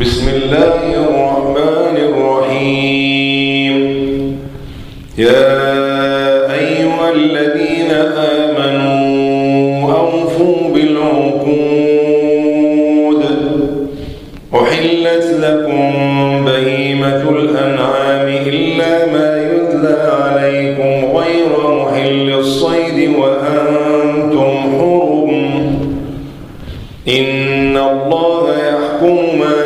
بسم الله الرحمن الرحيم. يا أيها الذين آمنوا أوفوا بالعقود. أحلت لكم بهيمة الأنعام إلا ما يتلى عليكم غير محل الصيد وأنتم حرم. إن الله يحكم ما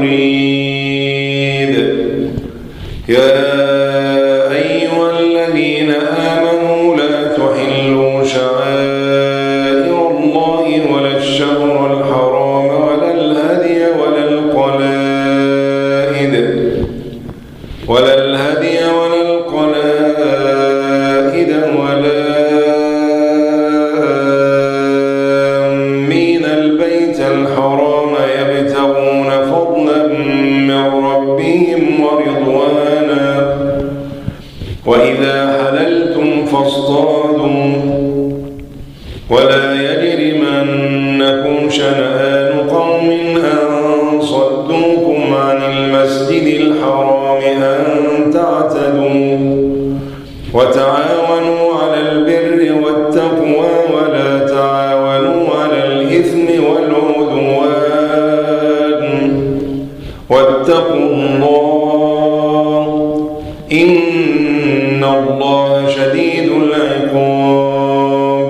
يريد. يا أيها الذين آمنوا لا تحلوا شعائر الله ولا الشهر الحرام ولا الهدي ولا القلائد ولا آمين البيت الحرام يبتغون فضلا من ربهم ورضوانا. وإذا حللتم فاصطادوا ولا يجرمنكم شنآن قوم أن صدوكم عن المسجد الحرام أن تعتدوا. وتعاونوا على البر والتقوى ولا تعاونوا على الإثم والعدوان. واتقوا الله إن الله شديد العقاب.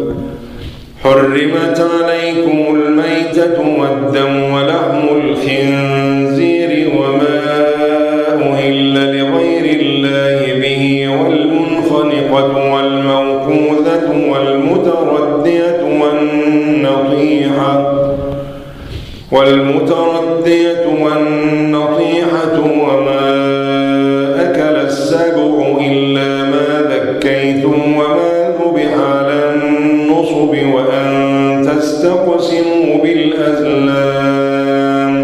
حرمت عليكم الميتة والدم ولحم الخنزير وما أهل لغير الله به والمنخنقة والموقوذة والمتردية والنطيحة وما أكل السبع إلا ما ذكيتم وما ذبح على النصب وأن تستقسموا بالأزلام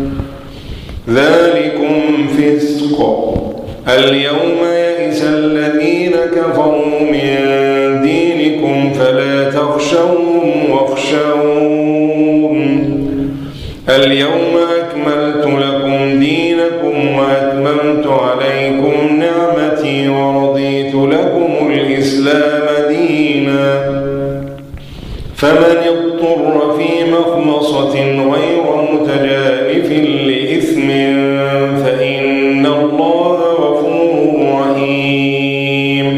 ذلكم فسق. اليوم يئس الذين كفروا من دينكم فلا تخشوهم واخشون. اليوم أكملت لكم دينكم وأتممت عليكم نعمتي ورضيت لكم الإسلام دينا. فمن اضطر في مخمصة غير متجانف لإثم فإن الله غفور رحيم.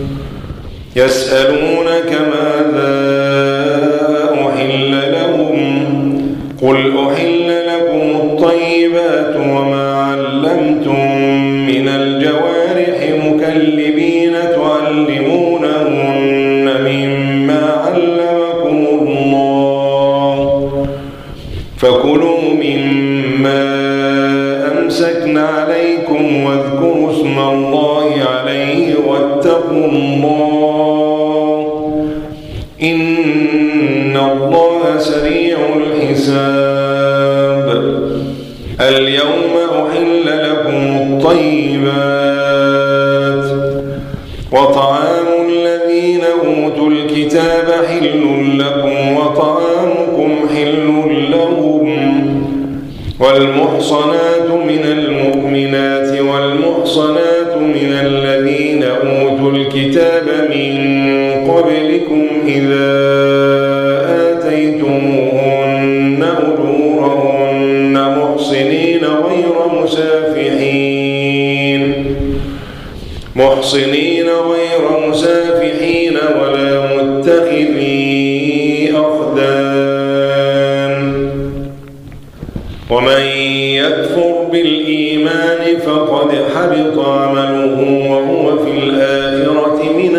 يسألونك ماذا أحل لهم قل أحل لكم الطيبات وما علمتم من الجوارح مكلبين تعلمونهن مما علمكم الله فكلوا مما أمسكن عليكم واذكروا اسم الله عليه واتقوا الله إن الله سريع الحساب. اليوم أحل لكم الطيبات وطعام الذين أوتوا الكتاب حل لكم وطعامكم حل لهم. والمحصنات من المؤمنات والمحصنات من الذين أوتوا الكتاب من قبلكم إذا آتيتموهن أجورهن محصنين غير مسافحين ولا متخذي أخدان. ومن يكفر بالإيمان فقد حبط عمله وهو في الآخرة من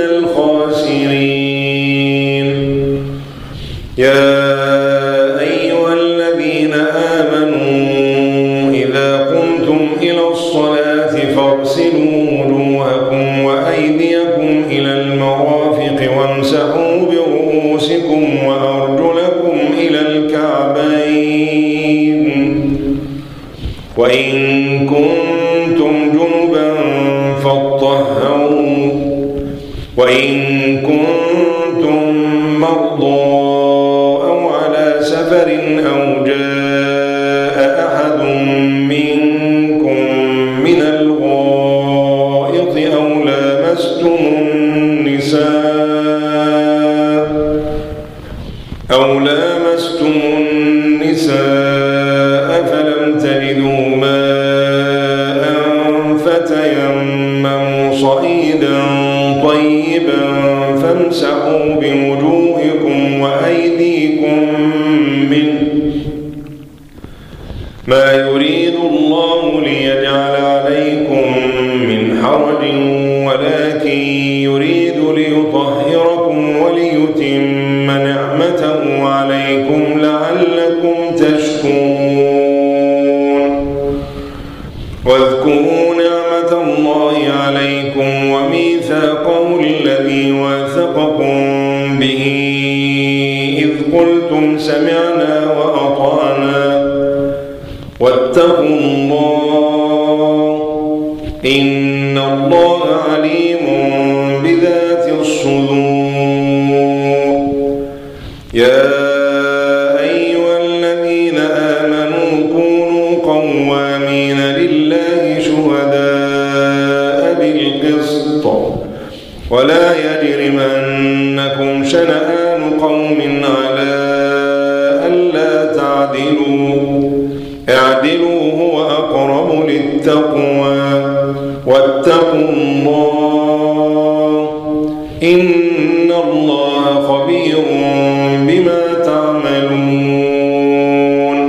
الخاسرين. يا أيها الذين آمنوا إذا قمتم إلى الصلاة فاغسلوا وجوهكم وأيديكم إلى المرافق وامسحوا برؤوسكم وأرجلكم إلى الكعبين. وإن كنتم جنبا فاطهروا وإن كنتم مرضى أو على سفر أو جاء أحد فامسحوا بوجوهكم وأيديكم منه ما يريد الله ليجعل عليكم من حرج ولكن يريد ليطهركم وليتم نعمته عليكم لعلكم تشكرون. واذكروا نعمة الله عليكم وميثاقه الذي واثقكم به إذ قلتم سمعنا وأطعنا واتقوا الله إن الله عليم بذات الصدور. يا أيها الذين آمنوا كونوا قوامين لله شهداء بالقسط ولا يجرمنكم شنآن قوم على ألا تعدلوا اعدلوا هو أقرب للتقوى واتقوا الله إن الله خبير بما تعملون.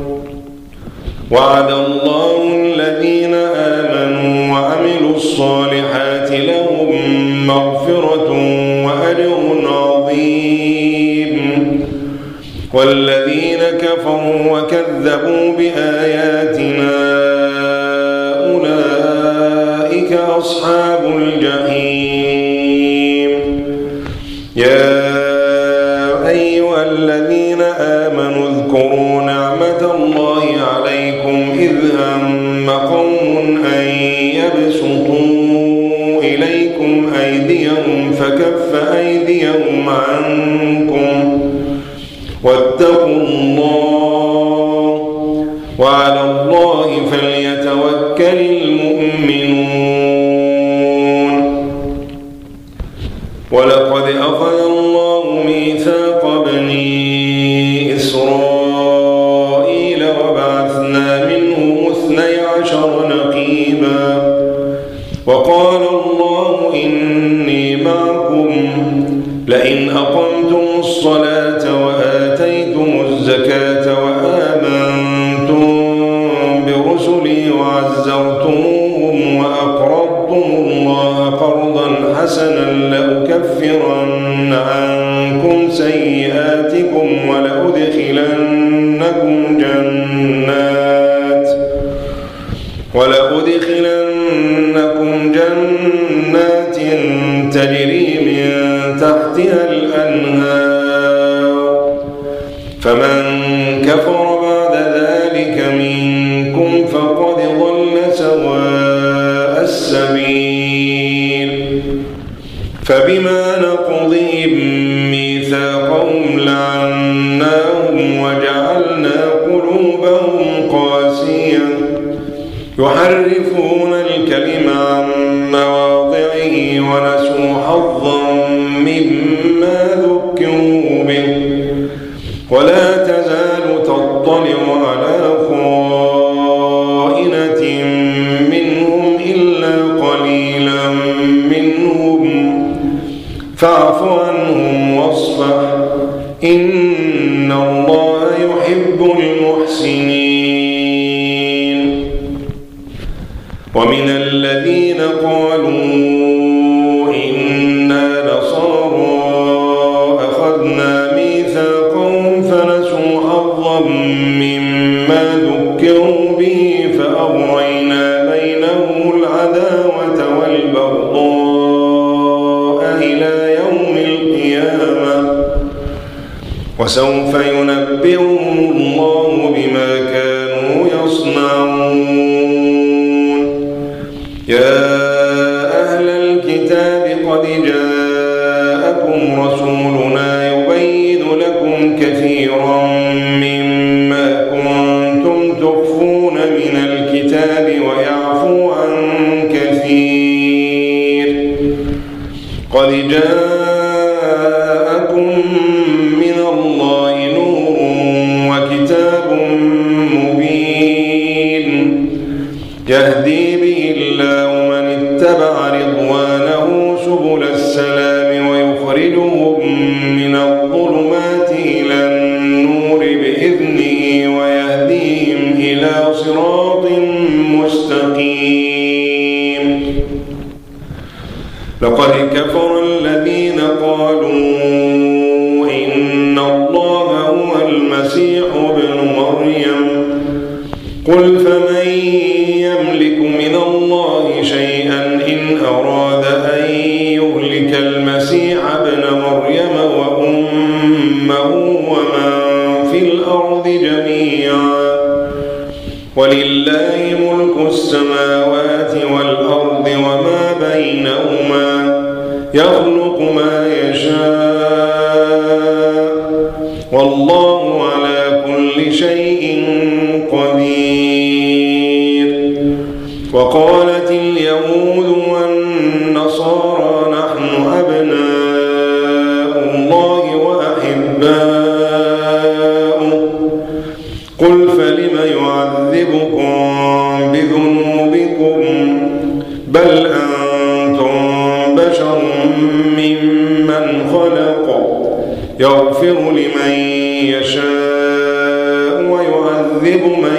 وعد الله الذين آمنوا وعملوا الصالحات لهم مغفرة وأجر عظيم. والذين كفروا وكذبوا بآياتنا أولئك أصحاب الجحيم. يا أيها الذين آمنوا اذكروا نعمة الله عليكم إذ هم قوم أن يبسطوا إليكم أيديهم فكف أيديهم عنكم واتقوا الله وعلى الله فليتوكل المؤمنون. ولقد أخذ الله ميثاق بني إسرائيل وبعثنا منهم 12 نقيبا وقال الله إني معكم لئن أقمتم الصلاة وآتيتم الزكاة وآمنتم برسلي وعزرتموهم وأقرضتم الله قرضا حسنا لأكفرن عنكم سيئاتكم ولأدخلنكم جنات تجري من تحتها الأنهار فمن كفر بعد ذلك منكم فقد ضل سواء السبيل. فبما نقضهم ميثاقهم لعناهم وجعلنا قلوبهم قاسية يحرفون الكلم عن مواضعه ونسوا حظا مما ذكروا به ولا تزال تطلع على خائنة منهم إلا قليلا منهم فاعف عنهم واصفح إن الله يحب المحسنين. ومن الذين قالوا إنا نصارى أخذنا ميثاقهم فنسوا حظا مما ذكروا به فأغرينا بينهم العداوة والبغضاء إلى يوم القيامة وسوف ينبئهم الله بما كانوا يصنعون. يا أهل الكتاب قد جاءكم رسولنا يبين لكم كثيرا مما كنتم تخفون من الكتاب ويعفو عن كثير. قد جاءكم من الله نور وكتاب مبين يهدي به الله من اتبع رضوانه سبل السلام ويخرجهم إلى صراط مستقيم. لقد كفر الذين قالوا إن الله هو المسيح ابن مريم قل فمن يملك من الله شيئا إن أراد أن يهلك المسيح ابن مريم وأمه ومن في الأرض جميعا ولله ملك السماوات والأرض وما بينهما يخلق ما يشاء والله على كل شيء قدير. وقالت اليهود والنصارى نحن أبناء الله وأحباؤه قل فلم يعذبكم بذنوبكم بل أنتم بشر ممن خلق يغفر لمن يشاء ويعذب من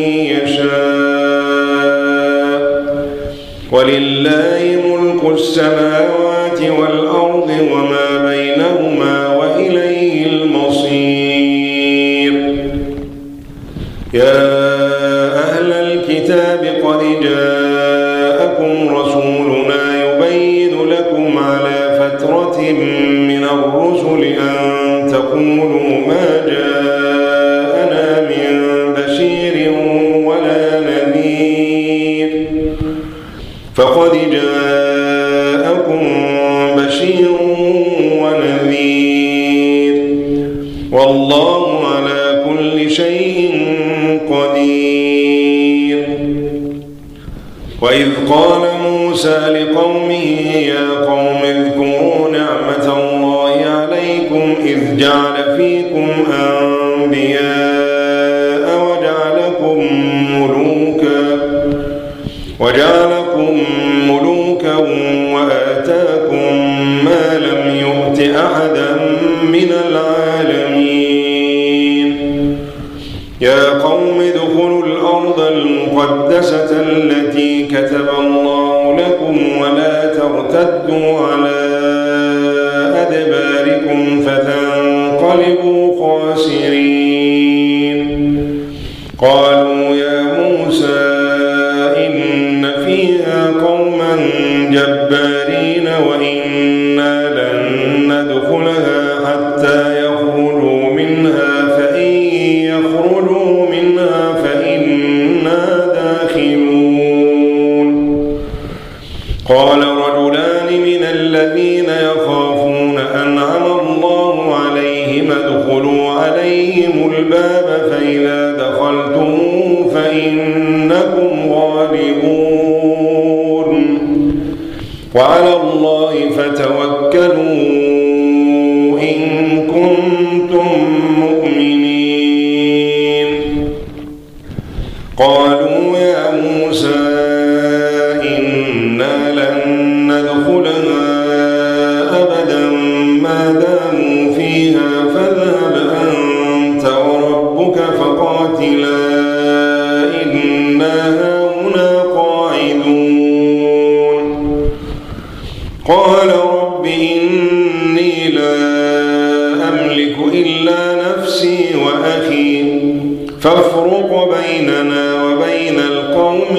يشاء ولله ملك السماوات والأرض وما بينهما وإليه المصير. يا أهل الكتاب قد جاءكم رسولنا يبين لكم على فترة من الرسل أن تقولوا ما جاءنا من بشير ولا نذير فقد جاءكم بشير ونذير والله على كل شيء قدير. وإذ قال موسى لقومه يا قوم اذكروا نعمة الله عليكم إذ جعل فيكم أنبياء وجعلكم ملوكا وآتاكم ما لم يؤت أحدا من العالمين. يا قوم ادخلوا الأرض المقدسة التي كتب الله لكم ولا ترتدوا على أدباركم فتنقلبوا خاسرين. قالوا يا موسى إن فيها قوما جبارين وإنا لن ندخلها حتى يخرجوا منها فإن يخرجوا منها فإنا داخلون. قال رجلان من الذين يخافون أنعم الله عليهم ادخلوا عليهم الباب فإذا دخلتموه فإنكم غالبون وعلى الله فتوكلوا إن كنتم مؤمنين. قالوا يا موسى إنا لن ندخلها أبدا ما داموا فيها فاذهب أنت وربك فقاتلا إنا هاهنا قاعدون. قال رب إني لا أملك إلا نفسي وأخي فافرق بيننا وبين القوم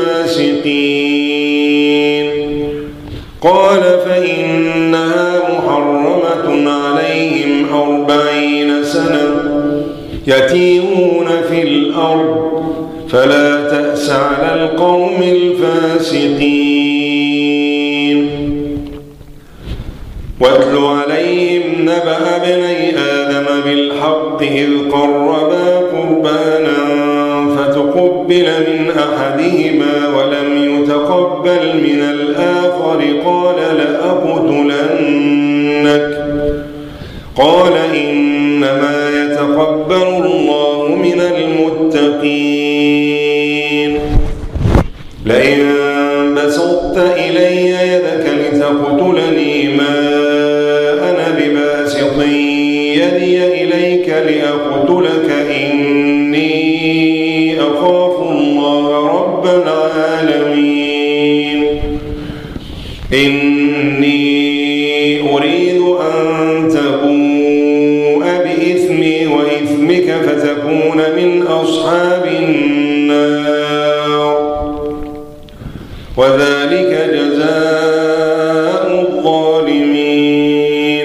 الفاسقين. قال فإنها محرمة عليهم 40 سنة يتيهون في الأرض فلا تأس على القوم الفاسقين. واتل عليهم نبأ ابني آدم بالحق إذ قربا قربانا فتقبل من أحدهما ولم يتقبل من الآخر قال لأقتلنك قال إنما يتقبل الله من المتقين. لئن بسطت إلي يدك لتقتلني ما أنا بباسط يدي إليك لأقتلك إني أخاف إني أريد أن تبوء بإثمي وإثمك فتكون من أصحاب النار وذلك جزاء الظالمين.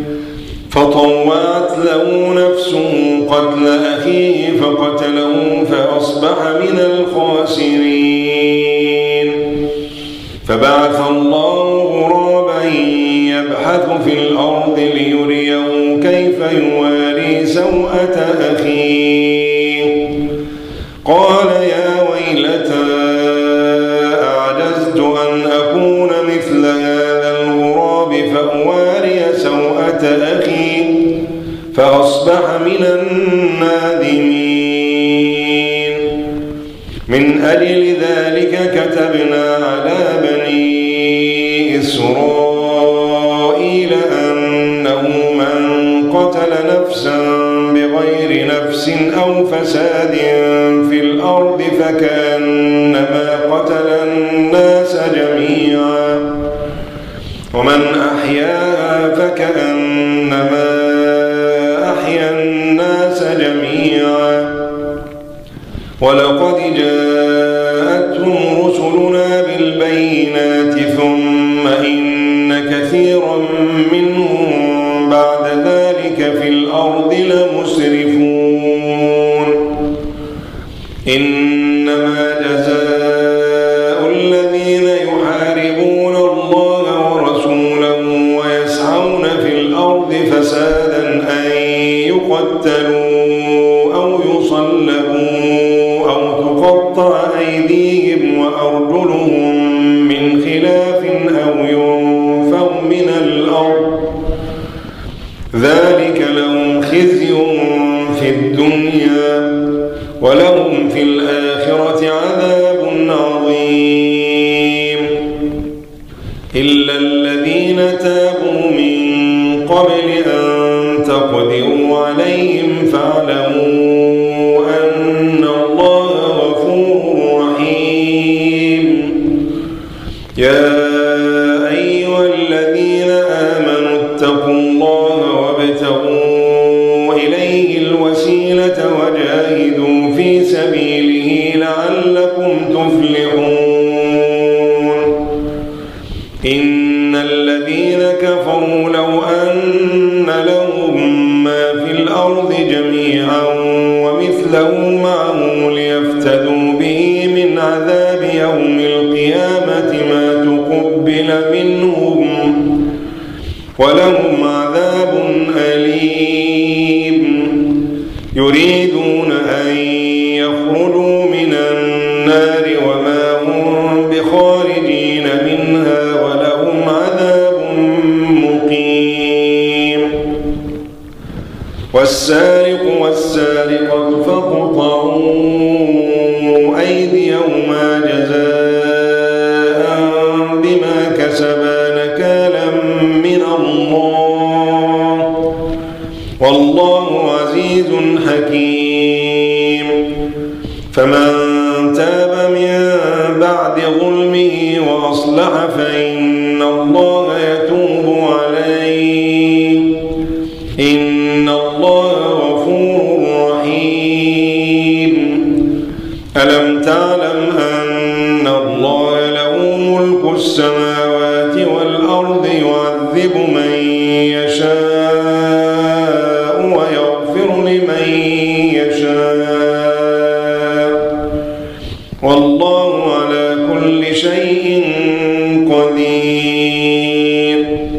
فطوعت له نفسه قتل أخيه فقتله فأصبح من الخاسرين. فبعث الله غرابا يبحث في الأرض ليريه كيف يواري سوءة أخيه قال يا ويلتى أعجزت أن أكون مثل هذا الغراب فأواري سوءة أخي فأصبح من النادمين. من أجل ذلك كتبنا على بني إسرائيل أنه من قتل نفسا بغير نفس أو فساد في الأرض فكأنما قتل الناس جميعا ومن أحياها فكأنما أحيا الناس جميعا. ولقد جاءتهم رسلنا بالبينات ثم إن كثيرا منهم بعد ذلك في الأرض لمسرفون. إنما جزاء الذين يحاربون الله ورسوله ويسعون في الأرض فسادا أن يقتلوا أو يصلبوا أو تقطع أيديهم وأرجلهم من خلاف أو ينفوا من الأرض ذلك لهم خزي في الدنيا ولهم في الآخرة عذاب عظيم. إلا الذين تابوا من قبل أن تقدروا عليهم فاعلموا أن الله غفور رحيم. يا أيها الذين آمنوا اتقوا الله وابتغوا إليه الوسيلة وجاهدوا في سبيله لعلكم تفلحون. إن الذين كفروا لو أن لهم ما في الأرض جميعا ومثله معه ليفتدوا به من عذاب يوم القيامة ما تقبل منهم ولهم عذاب أليم. يريدون أن يخرجوا من النار وما هم بخارجين منها ولهم عذاب مقيم. والسارق والسارقة فاقطعوا أيديهما جزاء بما كسبا نكالا من الله والله عزيز حكيم. فمن تاب من بعد ظلمه وأصلح فإن الله يتوب عليه إن الله غفور رحيم. ألم تعلم أن الله له ملك السماوات والأرض يعذب من يشاء ويغفر لمن يشاء والله على كل شيء قدير.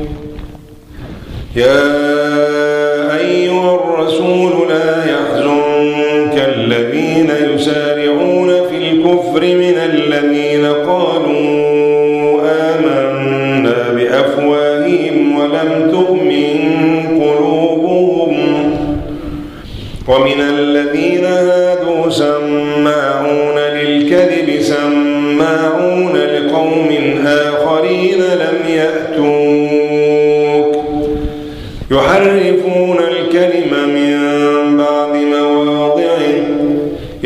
يا أيها الرسول لا يحزنك الذين يسارعون في الكفر من الذين قالوا آمنا بأفواههم ولم تؤمن قلوبهم ومن الذين هادوا سماعون للكذب سماعون لقوم آخرين لم يأتوك يحرفون الكلم من بعد مواضعه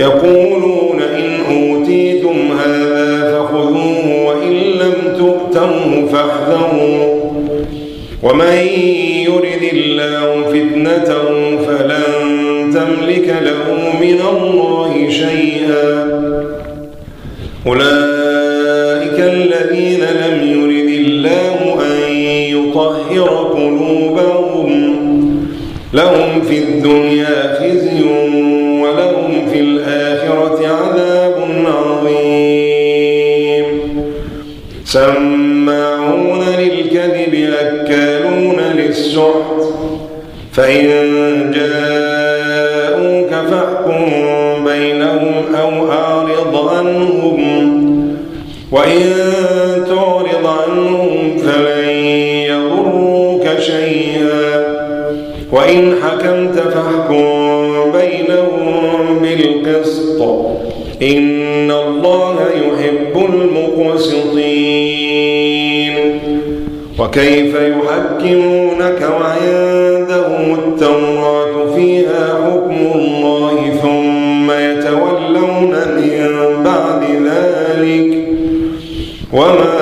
يقولون إن أوتيتم هذا فخذوه وإن لم تؤتوا فاحذروه فاحذروا ومن يرد الله فتنته فلن تملك له من الله شيئا أولئك الذين لم يرد الله أن يطهر قلوبهم لهم في الدنيا خزي ولهم في الآخرة عذاب عظيم سماعون للكذب أكالون للسحت فإن جاءوك فاحكم بينهم أو أعرض عنهم وإن تعرض عنهم فلن يضروك شيئا وإن حكمت فاحكم بينهم بالقسط إن الله يحب المقسطين وكيف يحكمونك وعندهم التوراة فيها حكم الله ثم يتولون من بعد ذلك وما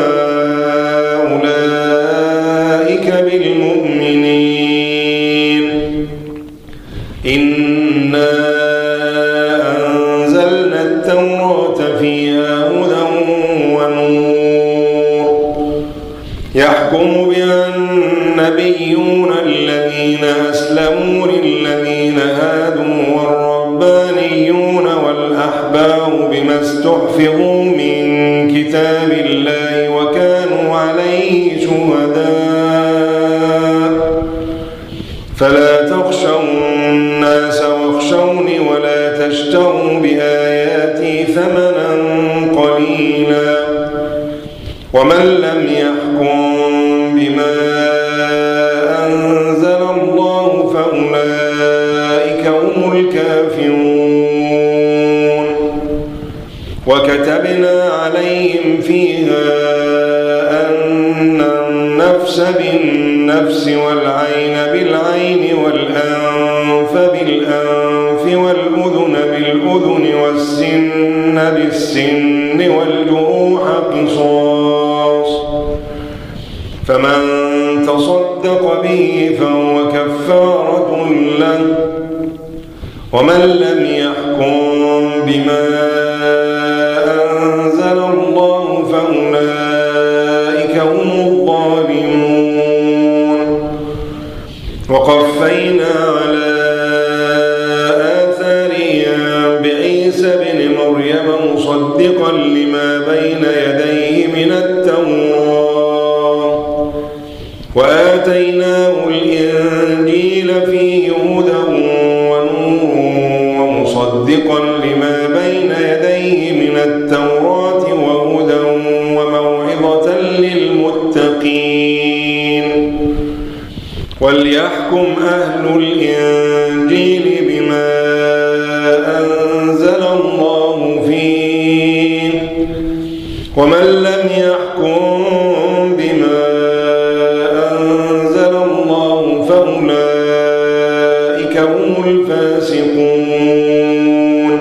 أولئك بالمؤمنين إنا أنزلنا التوراة فيها هدى ونور يحكم بها النبيون الذين أسلموا للذين هادوا والربانيون والأحبار بما استحفظوا من كتاب الله وكانوا عليه شهداء فلا تخشوا الناس واخشوني ولا تشتروا بآياتي ثمنا قليلا ومن لم يحكم بما أنزل الله فأولئك هم الكافرون وكتبنا عليهم فيها أن النفس بالنفس والعين بالعين والأنف بالأنف والأذن بالأذن والسن بالسن والجروح قصاص فمن تصدق به فهو كفارة له ومن لم يحكم بما أنزل الله فأولئك هم الظالمون وقفينا على آثارهم بعيسى بن مريم مصدقا لما بين يديه من التوراة وآتيناه الإنجيل فيه هدى ونور ومصدقا لما بين يديه من التوراة وهدى وموعظة للمتقين وليحكم أهل الإنجيل بما أنزل الله فيه ومن لم يحكم بما أنزل الله فأولئك هم الفاسقون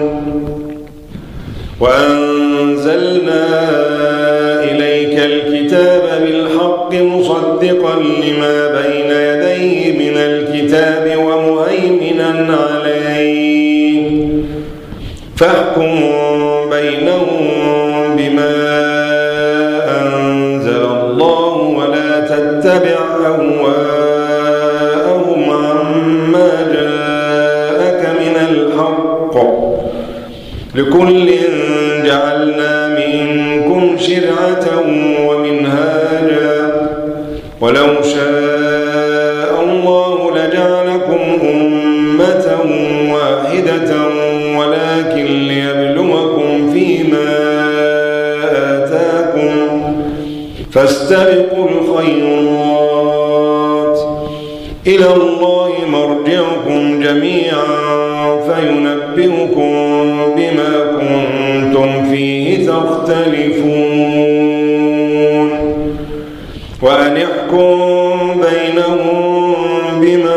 وأنزلنا إليك الكتاب بالحق مصدقا لما بين يديه من الكتاب ومهيمنا عليه فاحكم بينهم بما أنزل الله ولا تتبع أهواءهم عما جاءك من الحق لكل جعلنا منكم شرعة ومنهاجا ولو شاء الله لجعلكم أمة واحدة ولكن ليبلوكم فيما آتاكم فاستبقوا الخيرات إلى الله مرجعكم جميعا فينبئكم بما كنتم فيه تختلفون وأن احكم بينهم بما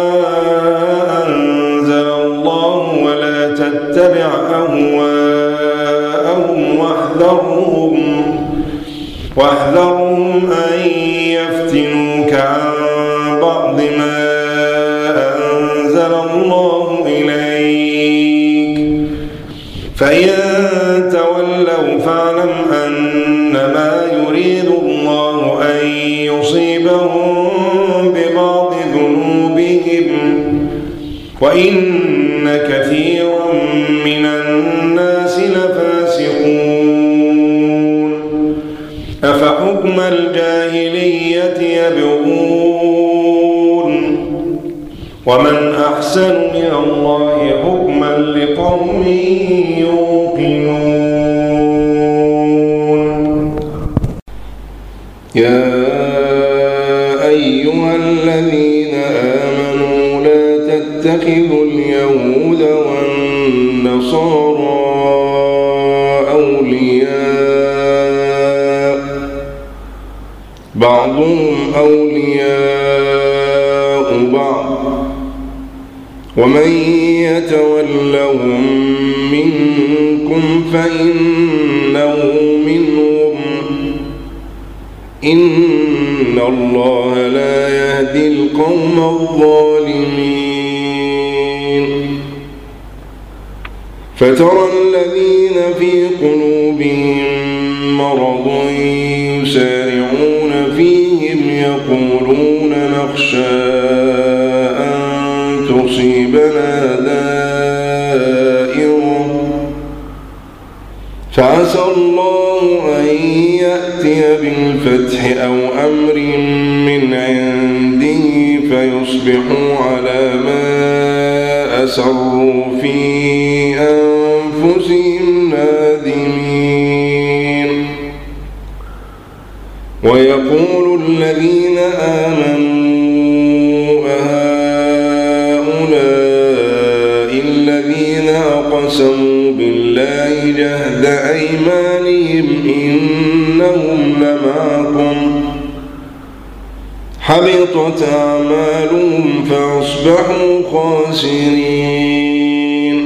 أنزل الله ولا تتبع أهواءهم واحذرهم فحسبهم أن يفتنوك عن بعض ما أنزل الله إليك فإن تولوا فاعلم أنما يريد الله أن يصيبهم ببعض ذنوبهم وإن كثيرا من الناس لفاسقون أفحكم الجاهلية يبغون ومن أحسن من الله حكما لقوم يوقنون يا أيها الذين آمنوا لا تتخذوا اليهود والنصارى أولياء بعضهم أولياء بعض ومن يتولهم منكم فإنه منهم إن الله لا يهدي القوم الظالمين فترى الذين في قلوبهم مرض يسارعون فيهم يقولون نخشى أن تصيبنا دائرة فعسى الله أن يأتي بالفتح أو أمر من عنده فيصبحوا على ما أسروا في أنفسهم نادمين ويقول الذين آمنوا أهؤلاء الذين أقسموا بالله جهد أيمانهم إنهم لمعكم حبطت أعمالهم فأصبحوا خاسرين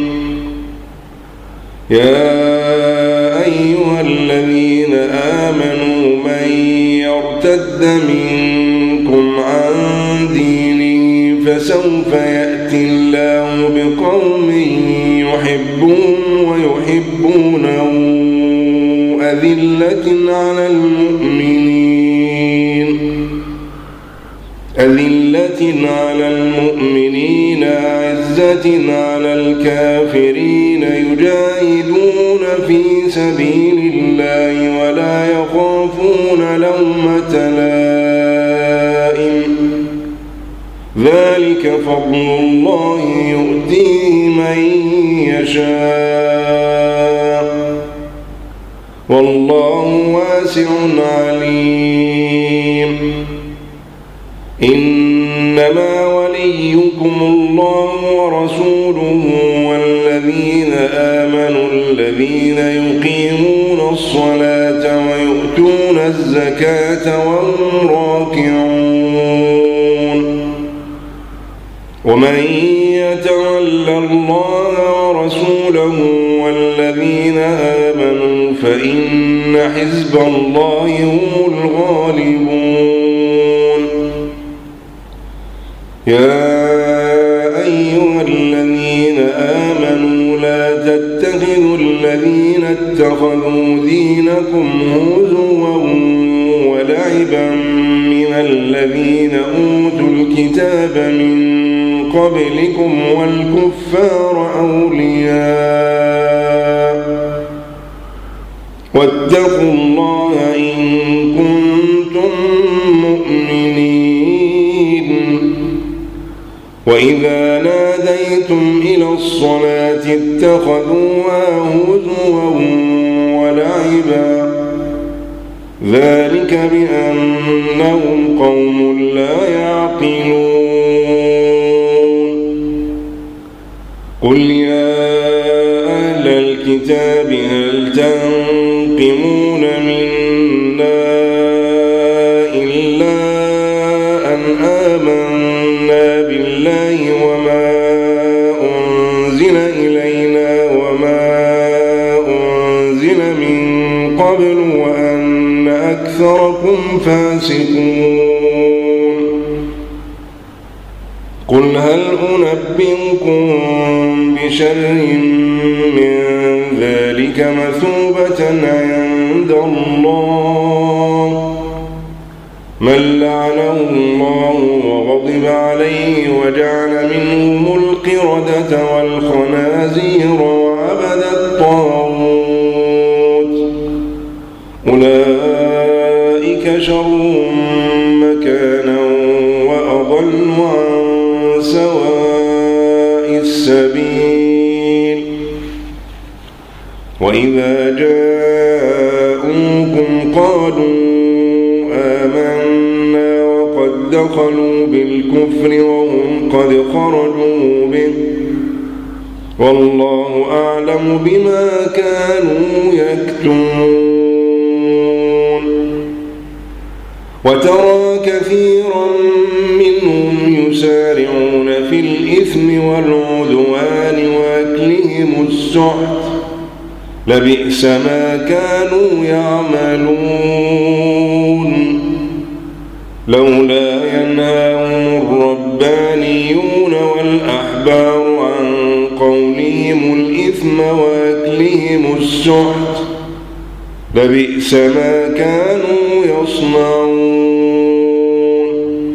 يا أيها الذين آمنوا من يرتد منكم عن دينه فسوف يأتي الله بقوم يحبون ويحبونه أذلة على المؤمنين أعزة على الكافرين يجاهدون في سبيل الله ولا يخافون لومة لائم ذلك فضل الله يؤتيه من يشاء والله واسع عليم إنما وليكم الله ورسوله والذين آمنوا الذين يقيمون الصلاة ويؤتون الزكاة وهم راكعون ومن يتول الله ورسوله والذين آمنوا فإن حزب الله هم الغالبون يا أيها الذين آمنوا لا تتخذوا الذين اتخذوا دينكم هزوا ولعبا من الذين أوتوا الكتاب من قبلكم والكفار أولياء واتقوا الله إن كنتم مؤمنين وإذا ناديتم إلى الصلاة اتخذوها هزوا ولعبا ذلك بأنهم قوم لا يعقلون قل يا أهل الكتاب هل تنقمون منا إلا أن آمنا بالله وما أنزل إلينا وما أنزل من قبل وأن ولكن أكثركم فاسقون. قل هل أنبئكم بشر من ذلك مثوبة عند الله من لعنه الله وغضب عليه وجعل منهم القردة والخنازير وعبد الطاغوت أولئك شر مكانا وأضل عن سواء السبيل. وإذا جاءوكم قالوا آمنا وقد دخلوا بالكفر وهم قد خرجوا به والله أعلم بما كانوا يكتمون. وترى كثيرا منهم يسارعون في الإثم والعدوان وأكلهم السحت لبئس ما كانوا يعملون. لولا ينهاهم الربانيون والأحبار عن قولهم الإثم وأكلهم السحت لبئس ما كانوا يصنعون.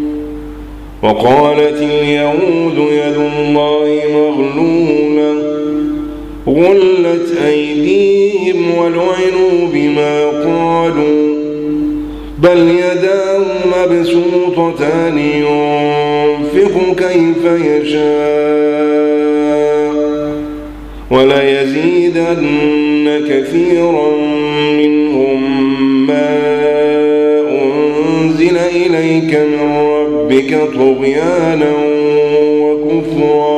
وقالت اليهود يد الله مغلولة غلت أيديهم ولعنوا بما قالوا بل يداه مبسوطتان ينفق كيف يشاء وليزيدن كثيرا منهم ما أنزل إليك من ربك طغيانا وكفرا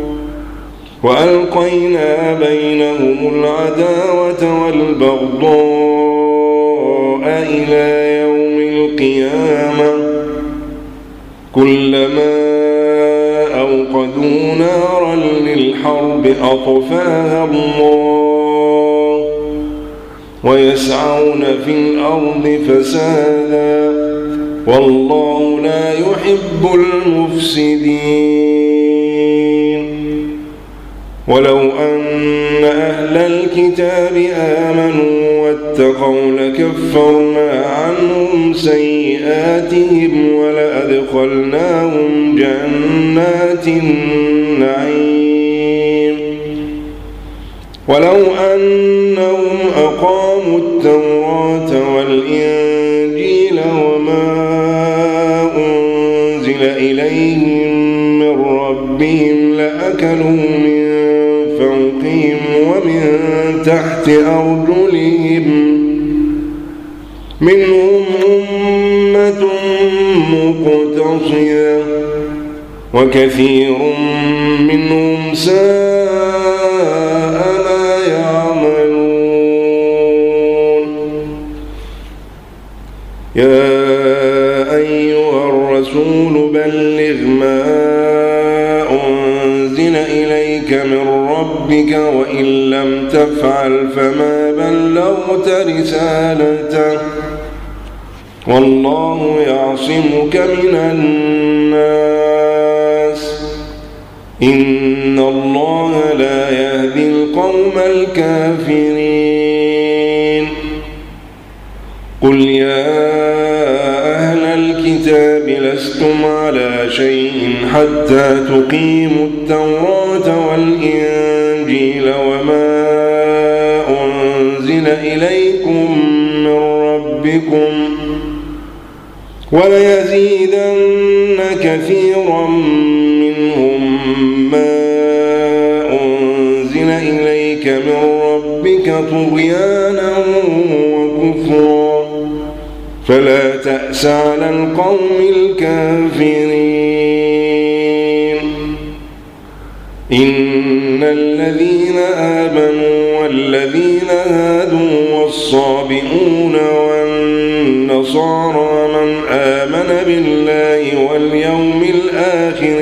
وألقينا بينهم العداوة والبغضاء إلى يوم القيامة كلما أوقدوا نارا للحرب أطفاها الله ويسعون في الأرض فسادا والله لا يحب المفسدين. ولو أن أهل الكتاب آمنوا واتقوا لكفرنا عنهم سيئاتهم ولأدخلناهم جنات النعيم. ولو أنهم أقاموا التوراة والإنجيل وما أنزل إليهم من ربهم لأكلوا من فوقهم ومن تحت أرجلهم منهم أمة مقتصدة وكثير منهم ساء ما يعملون. يا أيها الرسول بلغ ما أنزل إليك من ربك وإن لم تفعل فما بلغت رسالته والله يعصمك من الناس إن الله لا يهدي القوم الكافرين. قل يا أهل الكتاب لستم على شيء حتى تقيموا التوراة والإنجيل وما أنزل إليكم من ربكم وليزيدن كثيرا منهم ما أنزل إليك من ربك طغيانا وكفرا فلا تأس على القوم الكافرين. إن الذين آمنوا والذين هادوا والصابئون والنصارى من آمن بالله واليوم الآخر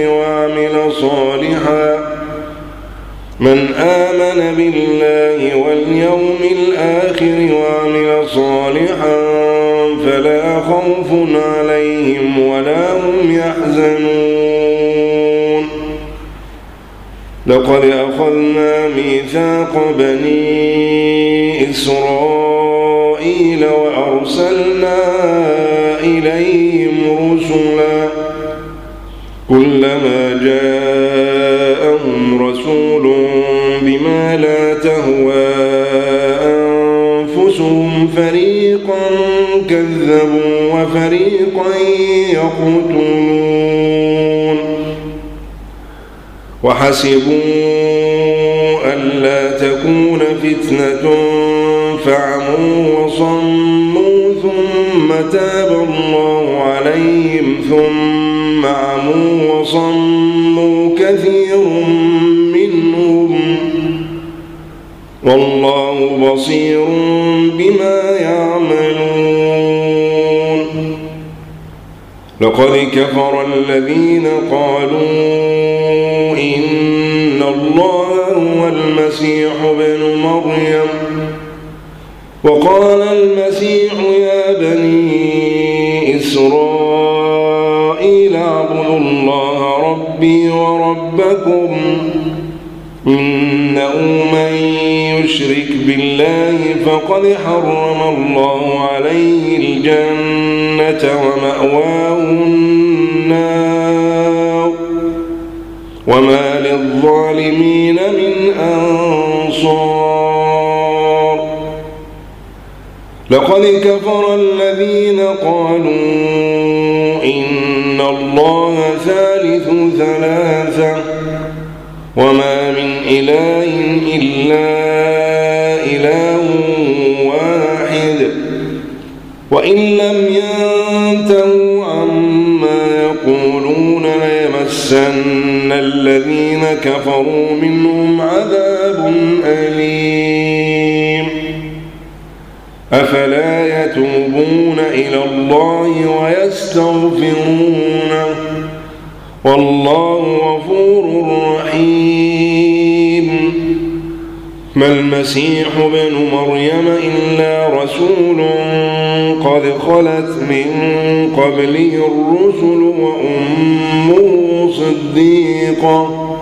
وعمل صالحا فلا خوف عليهم ولا هم يحزنون. لقد أخذنا ميثاق بني إسرائيل وأرسلنا إليهم رسلا كلما جاءهم رسول بما لا تهوى أنفسهم فريقا كذبوا وفريقا يقتلون. وحسبوا ألا تكون فتنة فعموا وصموا ثم تاب الله عليهم ثم عموا وصموا كثير منهم والله بصير بما يعملون. لقد كفر الذين قالوا إن الله هو المسيح ابن مريم وقال المسيح يا بني إسرائيل اعبدوا الله ربي وربكم إنه من يشرك بالله فقد حرم الله عليه الجنة ومأواه النار وما للظالمين من أنصار. لقد كفر الذين قالوا إن الله ثالث ثلاثة وما من إله إلا إله واحد وإن لم ينتهوا عما يقولون ليمسن الذين كفروا منهم عذاب أليم. أفلا يتوبون إلى الله ويستغفرونه والله غفور رحيم. ما المسيح ابن مريم إلا رسول قد خلت من قبله الرسل وأمه صديقة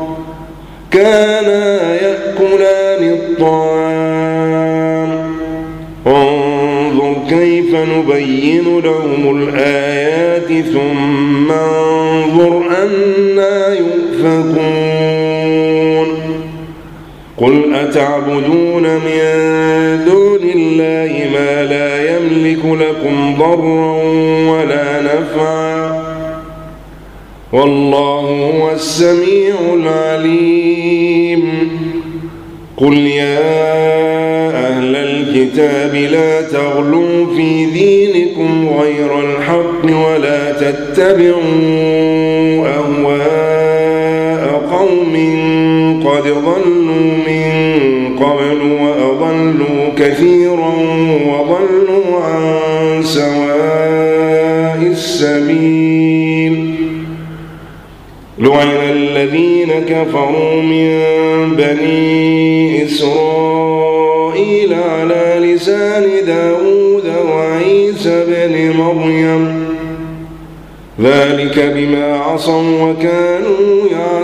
كانا يأكلان الطعام انظر كيف نبين لهم الآيات ثم انظر أنى يؤفكون. قل أتعبدون من دون الله ما لا يملك لكم ضرا ولا نفعا والله هو السميع العليم. قل يا أهل الكتاب لا تغلوا في دينكم غير الحق ولا تتبعوا أهواء قوم قد ضلوا من قبل وأضلوا كثيرا وضلوا عن سواء السبيل. لعن الذين كفروا من بني إسرائيل على لسان داود وعيسى بن مريم ذلك بما عصوا وكانوا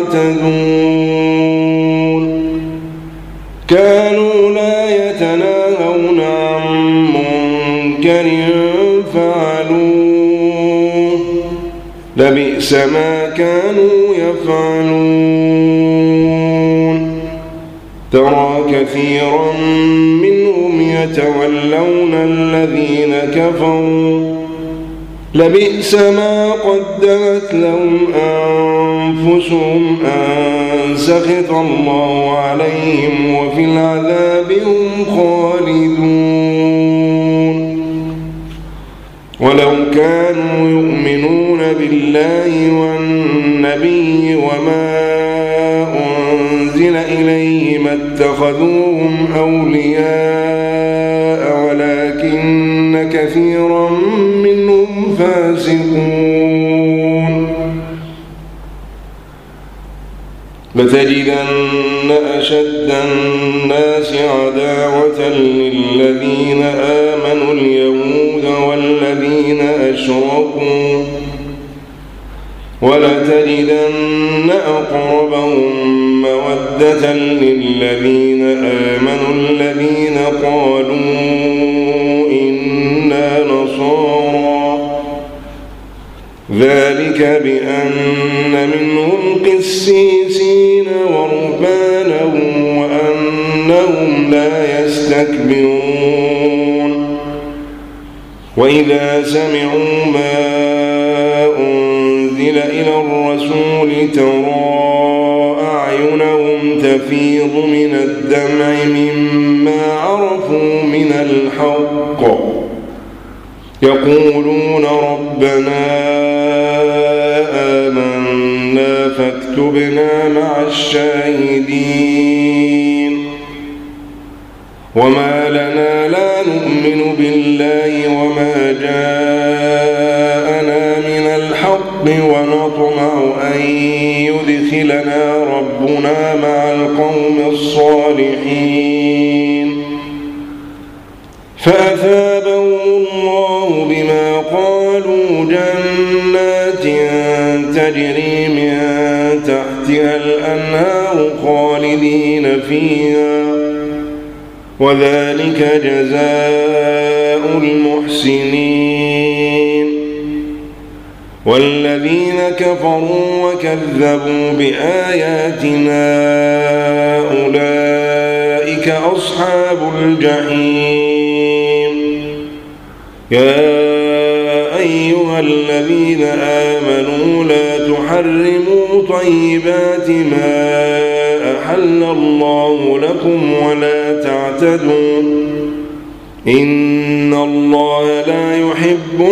يعتدون. كانوا لا يتناهون عن منكر فعلوه لبئس ما كانوا يفعلون. ترى كثيرا منهم يتولون الذين كفروا لبئس ما قدمت لهم أنفسهم أن سخط الله عليهم وفي العذاب هم خالدون. ولو كانوا يؤمنون بالله والنبي وما أنزل إليه ما اتخذوهم أولياء ولكن كثيرا منهم فاسقون. لتجدن أشد الناس عداوة للذين آمنوا اليهود والذين أشركوا ولتجدن أقربهم مودة للذين آمنوا الذين قالوا إنا نصارى ذلك بأن منهم قسيسين ورهبانا وأنهم لا يستكبرون وإذا سمعوا ما أنزل إلى الرسول ترى أعينهم تفيض من الدمع مما عرفوا من الحق يقولون ربنا آمنا فاكتبنا مع الشاهدين وما لنا لا نؤمن بالله وما جاءنا من الحق ونطمع أن يدخلنا ربنا مع القوم الصالحين فأثابهم الله بما قالوا جنات تجري من تحتها الأنهار خالدين فيها وذلك جزاء المحسنين والذين كفروا وكذبوا بآياتنا أولئك أصحاب الجحيم يا أيها الذين آمنوا لا تحرموا طيبات ما أحل الله لكم ولا تعتدوا إن الله لا يحب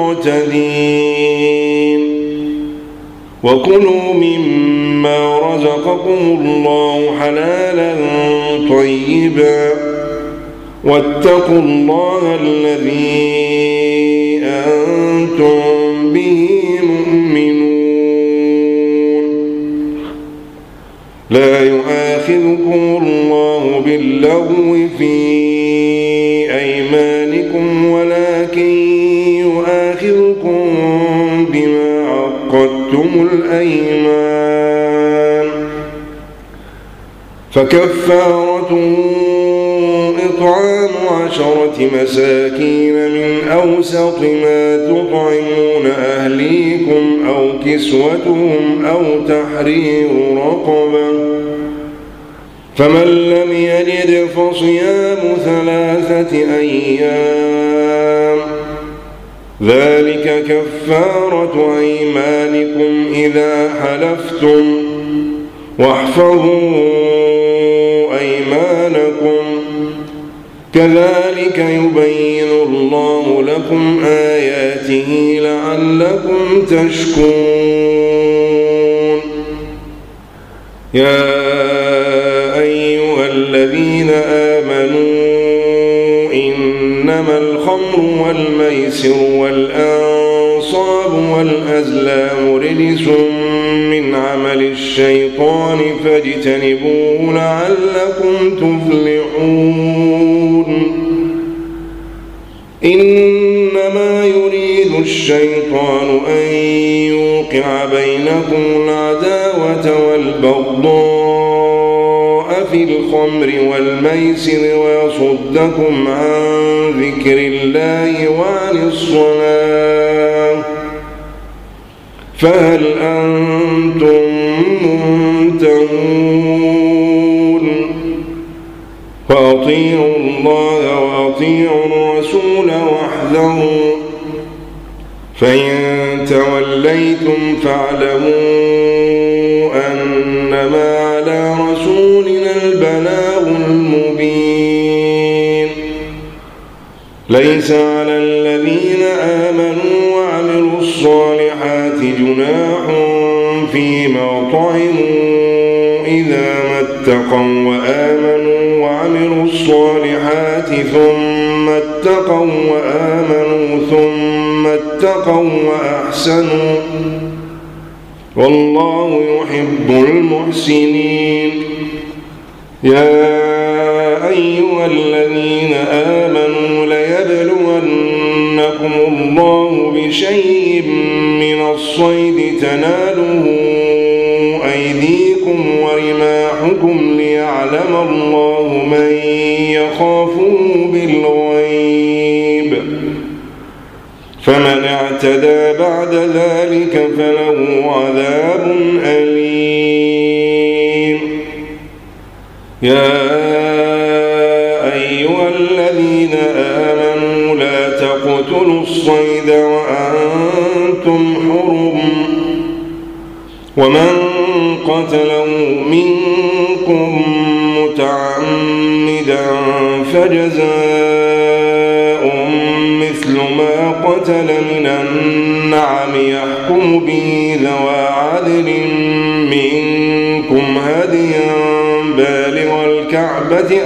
المعتدين وكلوا مما رزقكم الله حلالا طيبا واتقوا الله الذي أنتم به مؤمنون لا يؤاخذكم الله باللغو في أيمانكم ولكن يؤاخذكم بما عقدتم الأيمان فكفارته إطعام 10 مساكين من أوسط ما تطعمون أهليكم أو كسوتهم أو تحرير رقبة فمن لم يجد فصيام 3 أيام ذلك كفارة أيمانكم إذا حلفتم واحفظوا أيمانكم كذلك يبين الله لكم آياته لعلكم تشكرون يا أيها الذين آمنوا إنما الخمر والميسر والأنصاب والأزلام رجس من عمل الشيطان فاجتنبوه لعلكم تفلحون إنما يريد الشيطان أن يوقع بينكم العداوة والبغضاء في الخمر والميسر ويصدكم عن ذكر الله وعن الصلاة فهل أنتم منتهون وأطيعوا الله وأطيعوا الرسول واحذروا فإن توليتم فاعلموا أنما على رسولنا البلاغ المبين ليس على الذين آمنوا وعملوا الصالحات جناح فيما طعموا إذا ما اتقوا وآمنوا وعملوا الصالحات ثم اتقوا وآمنوا ثم اتقوا وأحسنوا والله يحب المحسنين يا أيها الذين آمنوا ليبلونكم الله شيء من الصيد تناله أيديكم ورماحكم ليعلم الله من يخافه بالغيب فمن اعتدى بعد ذلك فله عذاب أليم. يا أيها الذين آمنوا لا تقتلوا الصيد وأنتم حرم ومن قتله منكم متعمدا فجزاء مثل ما قتل من النعم يحكم به ذوى عدل منكم هديا بالغ الكعبة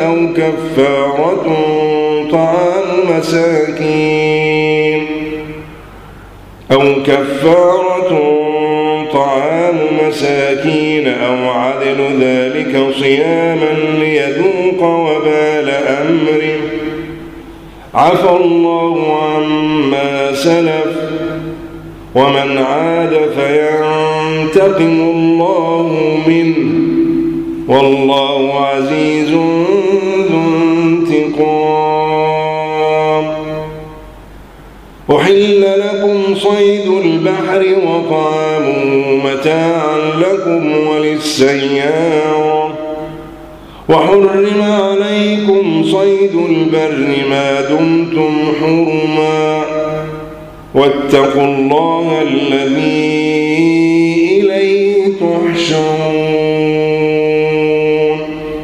أو كفارة طعام مساكين أو عدل ذلك صياما ليذوق وبال أمره عفى الله عما سلف ومن عاد فينتقم الله منه والله عزيز ذو انتقام. أحل لكم صيد البحر وطعامه متاعا لكم وللسيارة وحرم عليكم صيد البر ما دمتم حرما واتقوا الله الذي إليه تحشرون.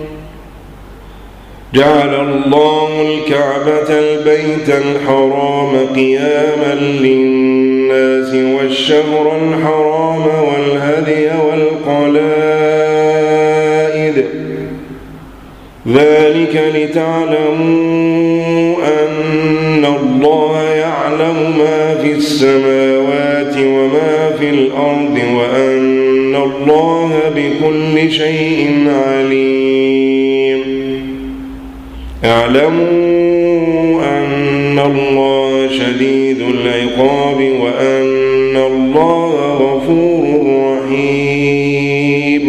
جعل الله الكعبة البيت الحرام قياما للناس والشهر الحرام والهدي والقلائد ذلك لتعلموا أن الله يعلم ما في السماوات وما في الأرض وأن الله بكل شيء عليم. اعلموا أن الله شديد العقاب وأن الله غفور رحيم.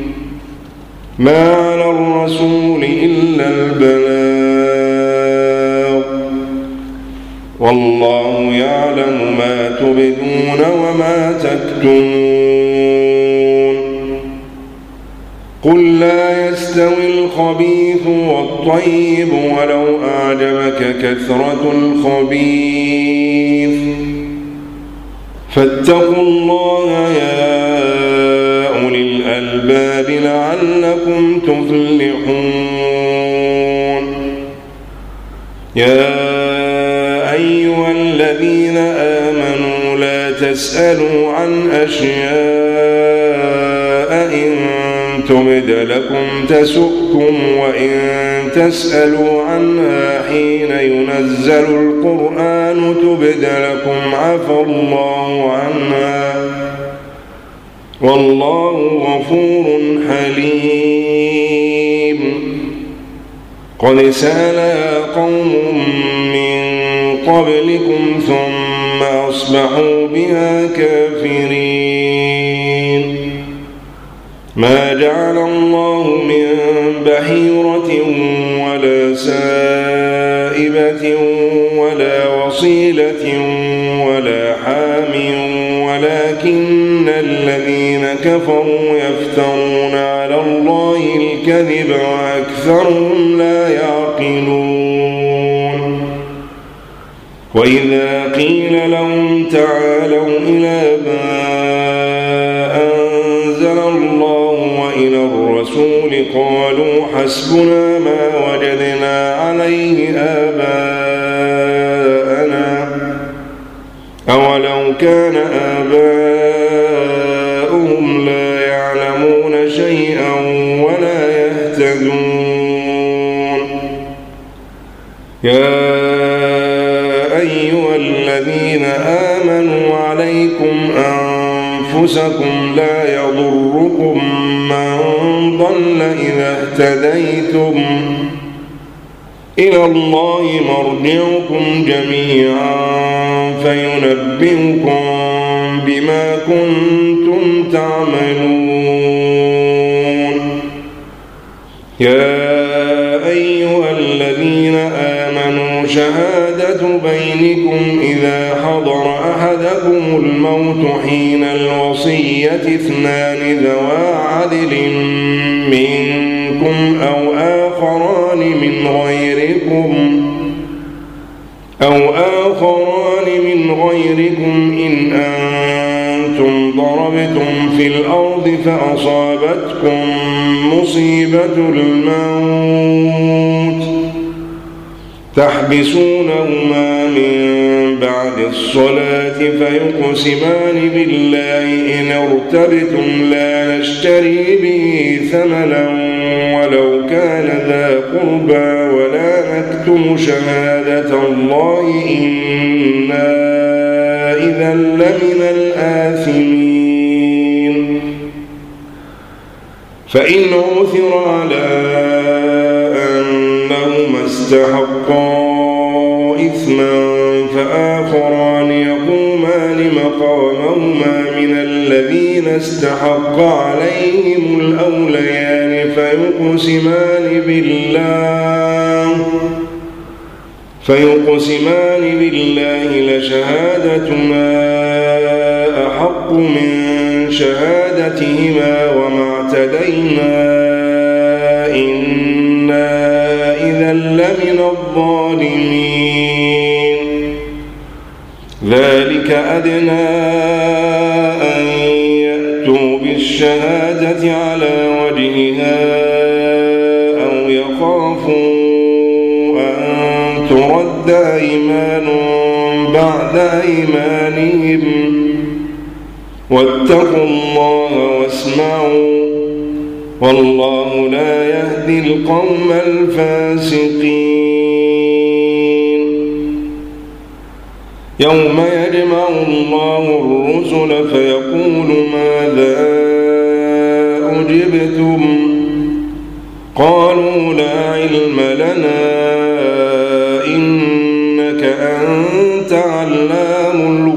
ما على الرسول إلا البلاغ والله يعلم ما تبدون وما تكتمون. قل لا يستوي الخبيث والطيب ولو أعجبك كثرة الخبيث فاتقوا الله يا أولي الألباب لعلكم تفلحون. يا أيها الذين آمنوا لا تسألوا عن أشياء إن تبد لكم تسؤكم وإن تسألوا عنها حين ينزل القرآن تبد لكم عفى الله عنها والله غفور حليم. قد سألها قوم من قبلكم ثم أصبحوا بها كافرين. ما جعل الله من بحيرة ولا سائبة ولا وصيلة ولا حام ولكن الذين كفروا يفترون على الله الكذب وأكثرهم لا يعقلون. وإذا قيل لهم تعالوا إلى ما أنزل الله وإلى الرسول قالوا حسبنا ما وجدنا عليه آباءنا أولو كان آباؤهم لا يعلمون شيئا ولا يهتدون. يا أيها الذين آمنوا عليكم أنفسكم لا يضركم من ضل إذا اهتديتم إلى الله مرجعكم جميعا فينبئكم بما كنتم تعملون. يا أيها الذين آمنوا شهادة بينكم إذا حضر أحدكم الموت حين الوصية 2 ذوى عدل منكم أو آخران من غيركم إن أنتم ضربتم في الأرض فأصابتكم مصيبة الموت تحبسونهما من بعد الصلاة فيقسمان بالله إن ارتبتم لا نشتري به ثمنا ولو كان ذا قربى ولا نكتم شهادة الله إنا إذا لمن الآثمين. فإن عثر على أنهما استحقا إثما فآخران يقومان مقامهما من الذين استحق عليهم الأوليان فيقسمان بالله لشهادتنا أحق من شهادتهما وما اعتدينا إنا إذا لمن الظالمين. ذلك أدنى أن يأتوا بالشهادة على وجهها أو يخافوا أن ترد أيمان بعد أيمانهم واتقوا الله واسمعوا والله لا يهدي القوم الفاسقين. يوم يجمع الله الرسل فيقول ماذا أجبتم قالوا لا علم لنا إنك أنت علام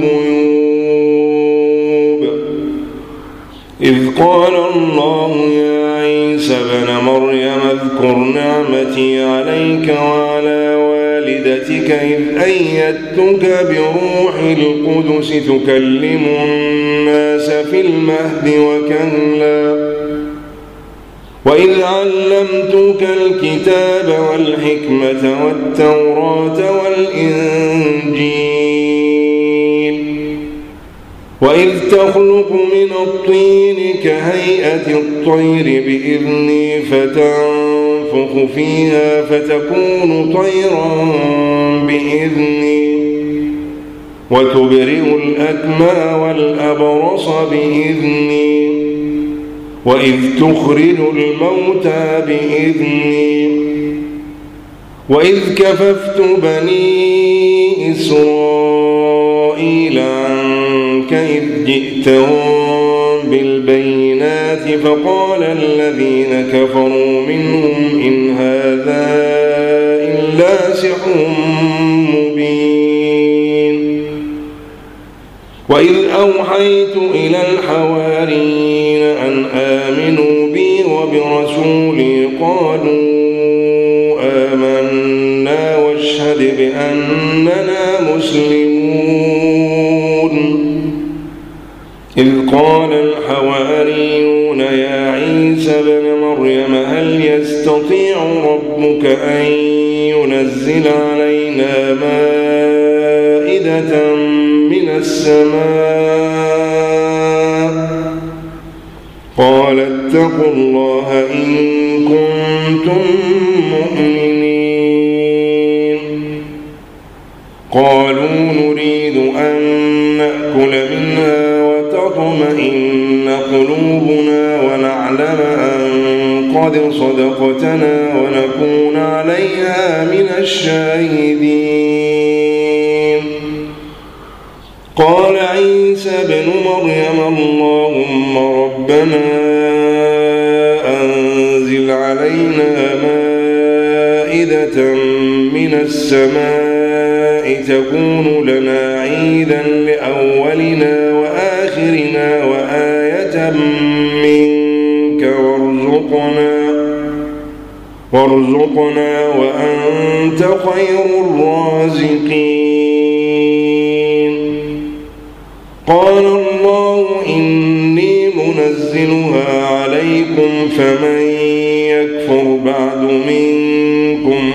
الغيوب. إذ قال الله يا عيسى ابن مريم اذكر نعمتي عليك وعلى والدتك إذ أيدتك بروح القدس تكلم الناس في المهد وكهلا وإذ علمتك الكتاب والحكمة والتوراة والإنجيل وإذ تخلق من الطين كهيئة الطير بإذني فتنفخ فيها فتكون طيرا بإذني وتبرئ الأكمى والأبرص بإذني وإذ تخرج الموتى بإذني وإذ كففت بني إسرائيل عنك إذ جئتهم بالبينات فقال الذين كفروا منهم إن هذا إلا سحر مبين. وإذ أوحيت إلى الحواريين أن آمنوا بي وبرسولي قالوا آمنا واشهد بأننا مسلمون. إذ قال الحواريون يا عيسى ابن مريم هل يستطيع ربك أن ينزل علينا مائدة من السماء قال اتقوا الله إن كنتم مؤمنين. قالوا نريد أن نأكل منها وتطمئن قلوبنا ونعلم أن قد صدقتنا ونكون عليها من الشاهدين. قال عيسى ابن مريم اللهم ربنا أنزل علينا مائدة من السماء تكون لنا عيدا لأولنا وآخرنا وآية منك وارزقنا وأنت خير الرازقين. قال الله إني منزلها عليكم فمن يكفر بعد منكم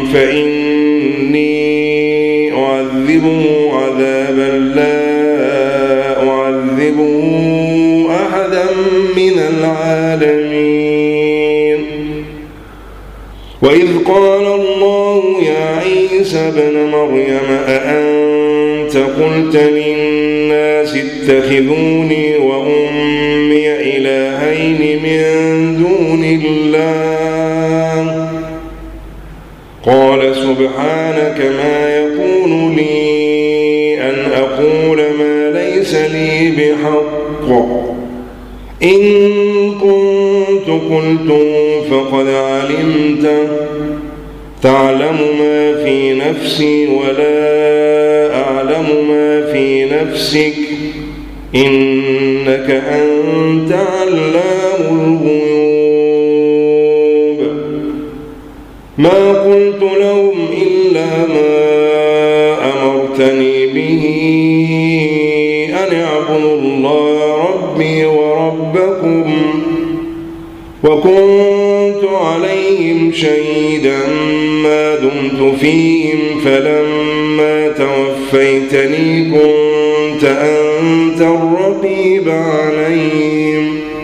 فإني أعذبه عذابا لا أعذبه أحدا من العالمين. وإذ قال الله يا عيسى ابن مريم أأنت قلت للناس اتخذوني وأمي إلهين من دون الله قال سبحانك ما يكون لي أن أقول ما ليس لي بحق إن كنت قلته فقد علمته تعلم ما في نفسي ولا أعلم ما في نفسك إنك أنت علام الغيوب. ما قلت لهم إلا ما أمرتني به أن اعبدوا الله ربي وربكم وكنت عليهم شهيدا ما دمت فيهم فلما توفيتني كنت أنت الرقيب عليهم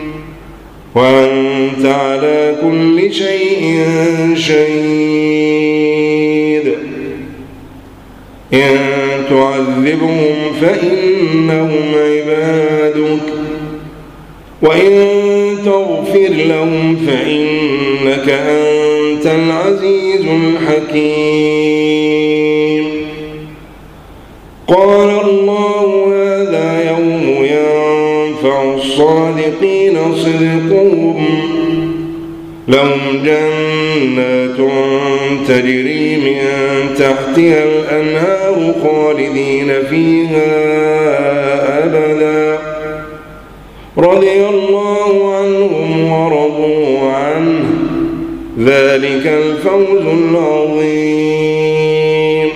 وأنت على كل شيء شهيد. إن تعذبهم فإنهم عبادك وإن تغفر لهم فإنك أنت العزيز الحكيم. قال الله هذا يوم ينفع الصادقين صدقهم لهم جنات تجري من تحتها الأنهار خالدين فيها أبدا رضي الله عنهم ورضوا عنه ذلك الفوز العظيم.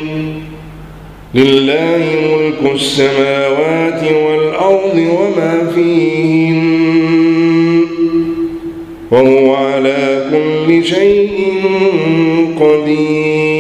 لله ملك السماوات والأرض وما فيهن وهو على كل شيء قدير.